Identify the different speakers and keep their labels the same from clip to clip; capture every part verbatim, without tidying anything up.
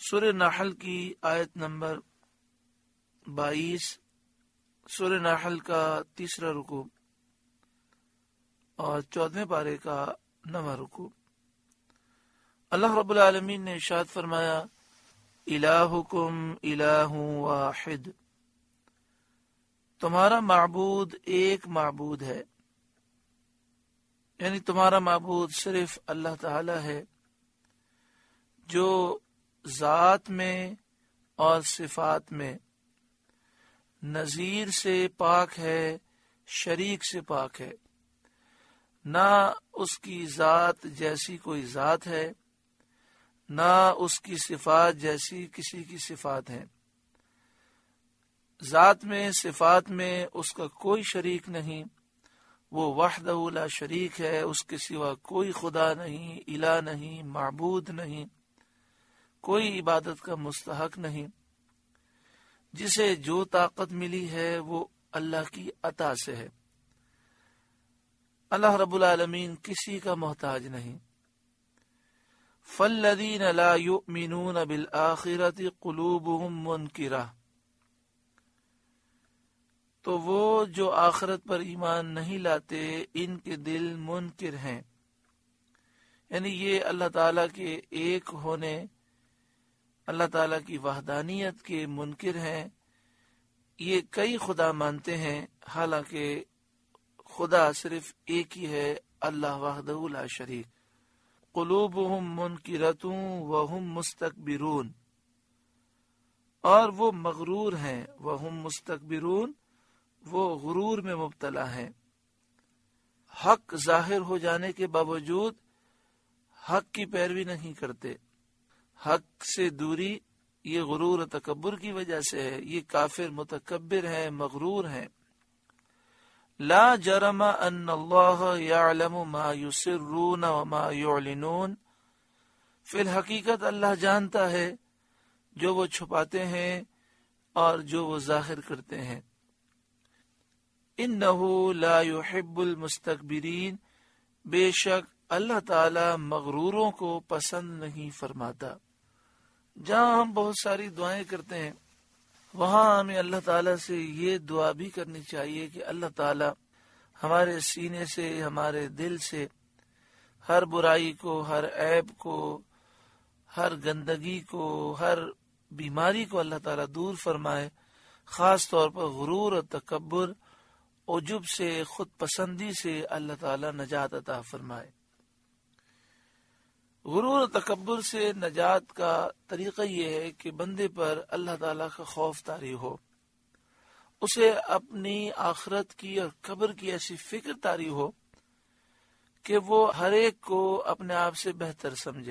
Speaker 1: سورہ نحل کی آیت نمبر بائیس، سورہ نحل کا تیسرا رکوع اور چودھویں پارے کا نواں رکوع۔ اللہ رب العالمین نے ارشاد فرمایا، الہکم الہ واحد، تمہارا معبود ایک معبود ہے، یعنی تمہارا معبود صرف اللہ تعالی ہے جو ذات میں اور صفات میں نظیر سے پاک ہے، شریک سے پاک ہے۔ نہ اس کی ذات جیسی کوئی ذات ہے، نہ اس کی صفات جیسی کسی کی صفات ہیں۔ ذات میں، صفات میں اس کا کوئی شریک نہیں، وہ وحدہ لا شریک ہے، اس کے سوا کوئی خدا نہیں، الہ نہیں، معبود نہیں، کوئی عبادت کا مستحق نہیں۔ جسے جو طاقت ملی ہے وہ اللہ کی عطا سے ہے۔ اللہ رب العالمین کسی کا محتاج نہیں۔ فالذین لا یؤمنون بالآخرۃ قلوبهم منکرہ، تو وہ جو آخرت پر ایمان نہیں لاتے ان کے دل منکر ہیں، یعنی یہ اللہ تعالیٰ کے ایک ہونے، اللہ تعالیٰ کی وحدانیت کے منکر ہیں۔ یہ کئی خدا مانتے ہیں، حالانکہ خدا صرف ایک ہی ہے، اللہ وحدہ لا شریک۔ قلوبہم منکرۃ وہم مستکبرون، اور وہ مغرور ہیں، وہم مستکبرون، وہ غرور میں مبتلا ہیں۔ حق ظاہر ہو جانے کے باوجود حق کی پیروی نہیں کرتے۔ حق سے دوری یہ غرور و تکبر کی وجہ سے ہے۔ یہ کافر متکبر ہیں، مغرور ہیں۔ لا جرم ان اللہ یعلم ما یسرون وما یعلنون، فی الحقیقت اللہ جانتا ہے جو وہ چھپاتے ہیں اور جو وہ ظاہر کرتے ہیں۔ انہ لا یحب المستکبرین، بے شک اللہ تعالی مغروروں کو پسند نہیں فرماتا۔ جہاں ہم بہت ساری دعائیں کرتے ہیں وہاں ہمیں اللہ تعالیٰ سے یہ دعا بھی کرنی چاہیے کہ اللہ تعالیٰ ہمارے سینے سے، ہمارے دل سے ہر برائی کو، ہر عیب کو، ہر گندگی کو، ہر بیماری کو اللہ تعالیٰ دور فرمائے، خاص طور پر غرور اور تکبر، عجب سے، خود پسندی سے اللہ تعالیٰ نجات عطا فرمائے۔ غرور و تکبر سے نجات کا طریقہ یہ ہے کہ بندے پر اللہ تعالیٰ کا خوف طاری ہو، اسے اپنی آخرت کی اور قبر کی ایسی فکر طاری ہو کہ وہ ہر ایک کو اپنے آپ سے بہتر سمجھے۔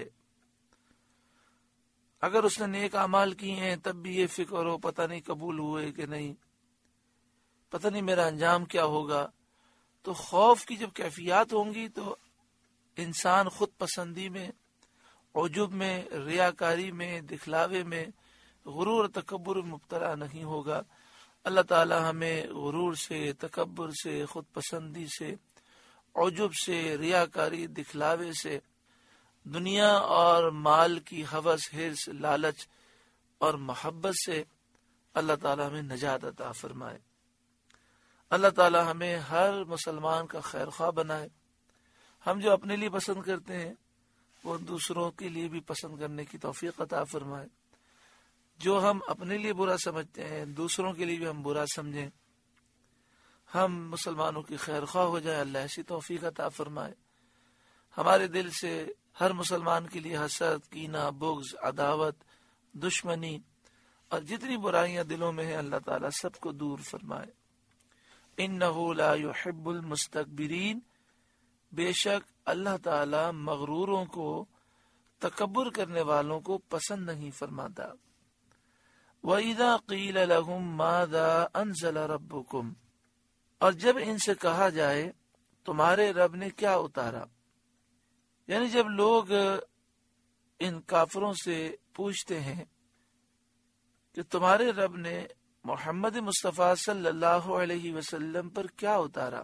Speaker 1: اگر اس نے نیک اعمال کیے ہیں تب بھی یہ فکر ہو پتہ نہیں قبول ہوئے کہ نہیں، پتہ نہیں میرا انجام کیا ہوگا۔ تو خوف کی جب کیفیات ہوں گی تو انسان خود پسندی میں، عجب میں، ریاکاری میں، دکھلاوے میں، غرور و تکبر میں مبتلا نہیں ہوگا۔ اللہ تعالی ہمیں غرور سے، تکبر سے، خود پسندی سے، عجب سے، ریاکاری، دکھلاوے سے، دنیا اور مال کی ہوس، حرص، لالچ اور محبت سے اللہ تعالی ہمیں نجات عطا فرمائے۔ اللہ تعالی ہمیں ہر مسلمان کا خیر خواہ بنائے۔ ہم جو اپنے لیے پسند کرتے ہیں وہ دوسروں کے لیے بھی پسند کرنے کی توفیق عطا فرمائے۔ جو ہم اپنے لیے برا سمجھتے ہیں دوسروں کے لیے بھی ہم برا سمجھیں، ہم مسلمانوں کی خیر خواہ ہو جائیں، اللہ ایسی توفیق عطا فرمائے۔ ہمارے دل سے ہر مسلمان کے لیے حسد، کینہ، بغض، عداوت، دشمنی اور جتنی برائیاں دلوں میں ہیں اللہ تعالیٰ سب کو دور فرمائے۔ انہ لا یحب المستکبرین، بے شک اللہ تعالی مغروروں کو، تکبر کرنے والوں کو پسند نہیں فرماتا۔ وَإِذَا قِيلَ لَهُم مَاذَا أَنزَلَ رَبُّكُمْ، اور جب ان سے کہا جائے تمہارے رب نے کیا اتارا، یعنی جب لوگ ان کافروں سے پوچھتے ہیں کہ تمہارے رب نے محمد مصطفیٰ صلی اللہ علیہ وسلم پر کیا اتارا،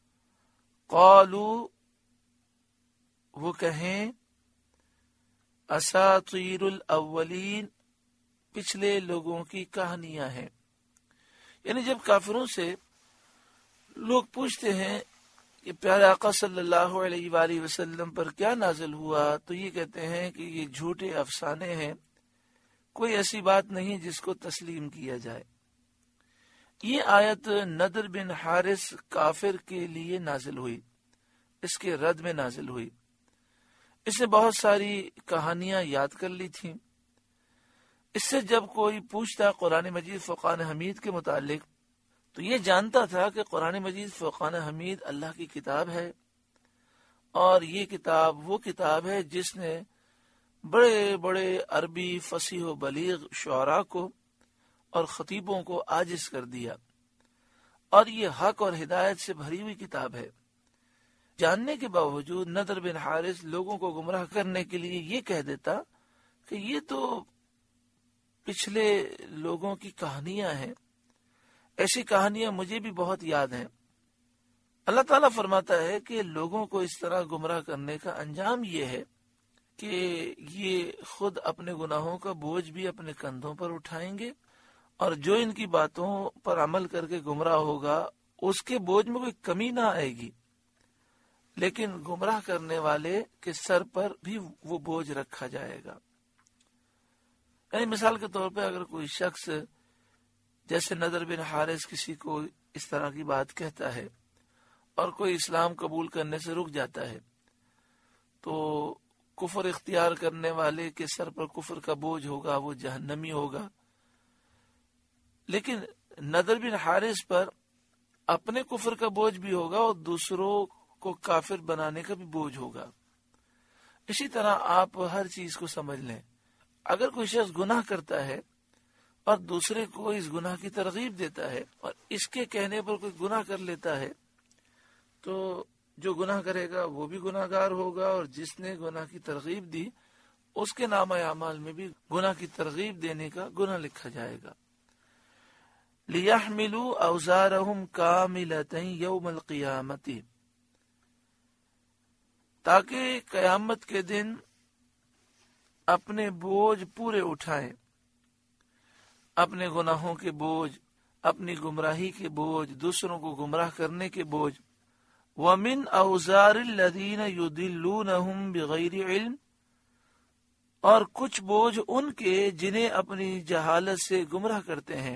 Speaker 1: قالوا، وہ کہیں اساطیر الاولین، پچھلے لوگوں کی کہانیاں ہیں. یعنی جب کافروں سے لوگ پوچھتے ہیں کہ پیارے آقا صلی اللہ علیہ وآلہ وسلم پر کیا نازل ہوا، تو یہ کہتے ہیں کہ یہ جھوٹے افسانے ہیں، کوئی ایسی بات نہیں جس کو تسلیم کیا جائے. یہ آیت نضر بن حارث کافر کے لیے نازل ہوئی، اس کے رد میں نازل ہوئی. اس نے بہت ساری کہانیاں یاد کر لی تھیں. اس سے جب کوئی پوچھتا قرآن مجید فرقان حمید کے متعلق تو یہ جانتا تھا کہ قرآن مجید فرقان حمید اللہ کی کتاب ہے، اور یہ کتاب وہ کتاب ہے جس نے بڑے بڑے عربی فصیح و بلیغ شعراء کو اور خطیبوں کو عاجز کر دیا، اور یہ حق اور ہدایت سے بھری ہوئی کتاب ہے. جاننے کے باوجود نضر بن حارث لوگوں کو گمراہ کرنے کے لیے یہ کہہ دیتا کہ یہ تو پچھلے لوگوں کی کہانیاں ہیں، ایسی کہانیاں مجھے بھی بہت یاد ہیں. اللہ تعالیٰ فرماتا ہے کہ لوگوں کو اس طرح گمراہ کرنے کا انجام یہ ہے کہ یہ خود اپنے گناہوں کا بوجھ بھی اپنے کندھوں پر اٹھائیں گے، اور جو ان کی باتوں پر عمل کر کے گمراہ ہوگا اس کے بوجھ میں کوئی کمی نہ آئے گی، لیکن گمراہ کرنے والے کے سر پر بھی وہ بوجھ رکھا جائے گا. یعنی مثال کے طور پہ اگر کوئی شخص جیسے نضر بن حارث کسی کو اس طرح کی بات کہتا ہے اور کوئی اسلام قبول کرنے سے رک جاتا ہے، تو کفر اختیار کرنے والے کے سر پر کفر کا بوجھ ہوگا، وہ جہنمی ہوگا. لیکن نضر بن حارث پر اپنے کفر کا بوجھ بھی ہوگا اور دوسروں کو کافر بنانے کا بھی بوجھ ہوگا. اسی طرح آپ ہر چیز کو سمجھ لیں. اگر کوئی شخص گناہ کرتا ہے اور دوسرے کو اس گناہ کی ترغیب دیتا ہے اور اس کے کہنے پر کوئی گناہ کر لیتا ہے، تو جو گناہ کرے گا وہ بھی گناہ گار ہوگا، اور جس نے گناہ کی ترغیب دی اس کے نامہ اعمال میں بھی گناہ کی ترغیب دینے کا گناہ لکھا جائے گا. لِيَحْمِلُوا أَوْزَارَهُمْ كَامِلَةً يَوْمَ الْقِيَامَةِ، تاکہ قیامت کے دن اپنے بوجھ پورے اٹھائیں، اپنے گناہوں کے بوجھ، اپنی گمراہی کے بوجھ، دوسروں کو گمراہ کرنے کے بوجھ. وَمِنْ أَوْزَارِ الَّذِينَ يُضِلُّونَهُمْ بِغَيْرِ عِلْمٍ، اور کچھ بوجھ ان کے جنہیں اپنی جہالت سے گمراہ کرتے ہیں.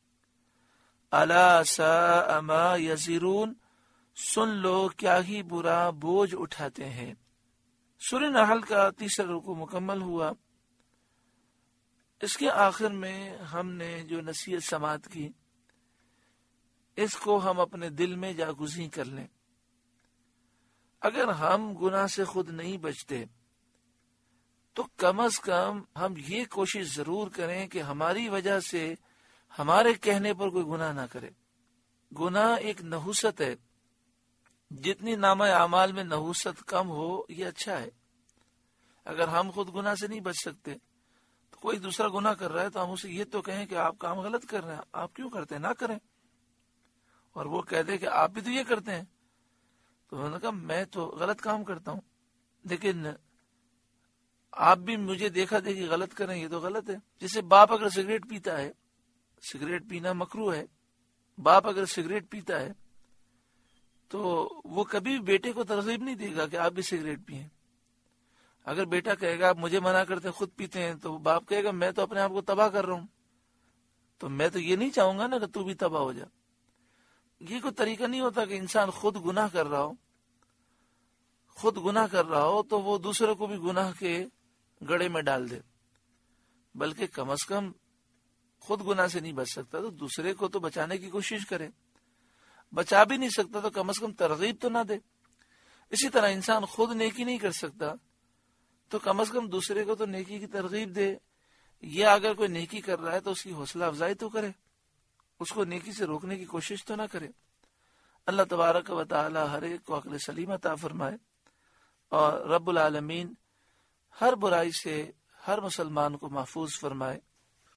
Speaker 1: أَلَا سَاءَ مَا يَزِرُونَ، سن لو کیا ہی برا بوجھ اٹھاتے ہیں. سورہ نحل کا تیسرا رکوع مکمل ہوا. اس کے آخر میں ہم نے جو نصیحت سماعت کی اس کو ہم اپنے دل میں جاگزین کر لیں. اگر ہم گناہ سے خود نہیں بچتے تو کم از کم ہم یہ کوشش ضرور کریں کہ ہماری وجہ سے ہمارے کہنے پر کوئی گناہ نہ کرے. گناہ ایک نحوست ہے، جتنی نامہ اعمال میں نحوست کم ہو یہ اچھا ہے. اگر ہم خود گناہ سے نہیں بچ سکتے تو کوئی دوسرا گناہ کر رہا ہے تو ہم اسے یہ تو کہیں کہ آپ کام غلط کر رہے ہیں، آپ کیوں کرتے ہیں، نہ کریں. اور وہ کہہ دے کہ آپ بھی تو یہ کرتے ہیں، تو انہوں نے کہا میں تو غلط کام کرتا ہوں، لیکن آپ بھی مجھے دیکھا دیکھی غلط کریں، یہ تو غلط ہے. جیسے باپ اگر سگریٹ پیتا ہے، سگریٹ پینا مکروہ ہے، باپ اگر سگریٹ پیتا ہے تو وہ کبھی بیٹے کو ترغیب نہیں دے گا کہ آپ بھی سگریٹ پئیں. اگر بیٹا کہے گا آپ مجھے منع کرتے ہیں خود پیتے ہیں، تو باپ کہے گا میں تو اپنے آپ کو تباہ کر رہا ہوں، تو میں تو یہ نہیں چاہوں گا نا کہ تو بھی تباہ ہو جا. یہ کوئی طریقہ نہیں ہوتا کہ انسان خود گناہ کر رہا ہو خود گناہ کر رہا ہو تو وہ دوسرے کو بھی گناہ کے گڑے میں ڈال دے. بلکہ کم از کم خود گناہ سے نہیں بچ سکتا تو دوسرے کو تو بچانے کی کوشش کرے. بچا بھی نہیں سکتا تو کم از کم ترغیب تو نہ دے. اسی طرح انسان خود نیکی نہیں کر سکتا تو کم از کم دوسرے کو تو نیکی کی ترغیب دے، یا اگر کوئی نیکی کر رہا ہے تو اس کی حوصلہ افزائی تو کرے، اس کو نیکی سے روکنے کی کوشش تو نہ کرے. اللہ تبارک و تعالی ہر ایک کو عقل سلیم عطا فرمائے، اور رب العالمین ہر برائی سے ہر مسلمان کو محفوظ فرمائے.